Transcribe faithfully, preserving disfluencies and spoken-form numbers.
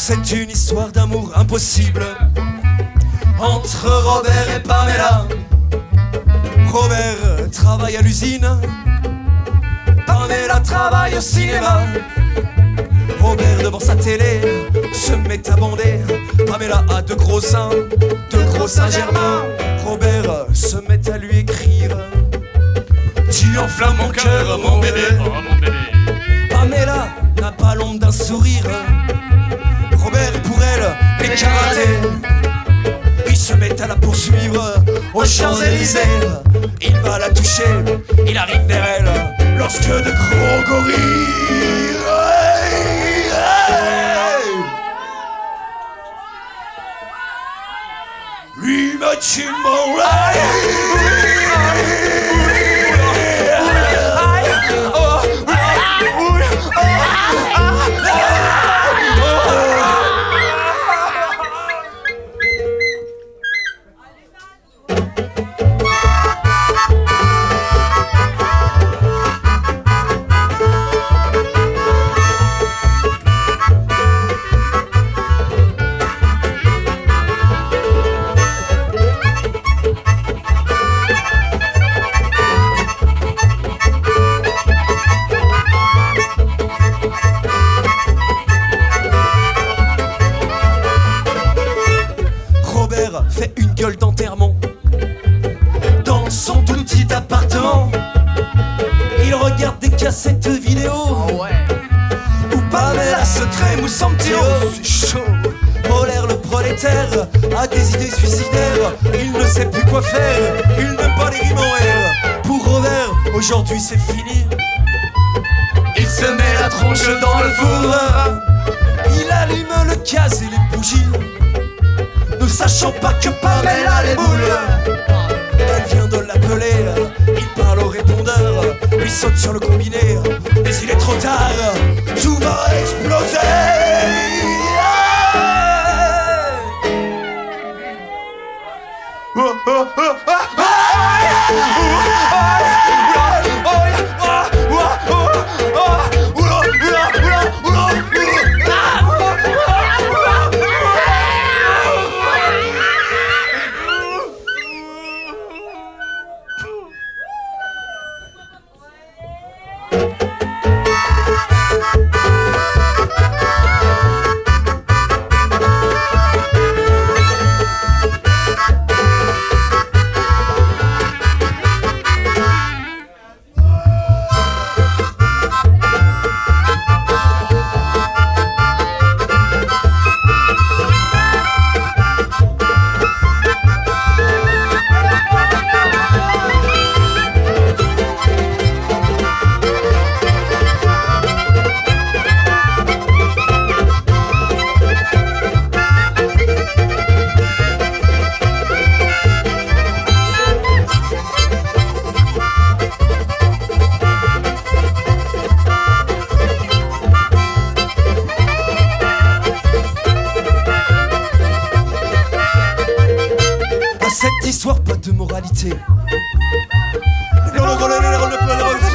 C'est une histoire d'amour impossible entre Robert et Pamela. Robert travaille à l'usine, Pamela travaille au cinéma. Robert devant sa télé se met à bander. Pamela a de gros seins, de gros seins germains. Robert se met à lui écrire: tu enflammes mon cœur, mon bébé. Oh mon bébé. Pamela n'a pas l'ombre d'un sourire. Robert pour elle est karaté. Il se met à la poursuivre aux Champs-Élysées. Il va la toucher, il arrive vers elle lorsque de gros gorilles hey, hey, lui mettent une oreille. Fait une gueule d'enterrement dans son tout petit appartement. Il regarde des cassettes vidéo oh ouais. où Pamela se trémousse en petit haut. C'est chaud. Robert le prolétaire a des idées suicidaires. Il ne sait plus quoi faire, il n'aime pas les rimes en R. Pour Robert, aujourd'hui c'est fini. Il se met la tronche dans le four. Il allume le gaz et les bougies, ne sachant pas que Pamela les boules. Elle vient de l'appeler, il parle au répondeur, lui saute sur le combiné, mais il est trop tard, tout va exploser. Cette histoire, pas de moralité.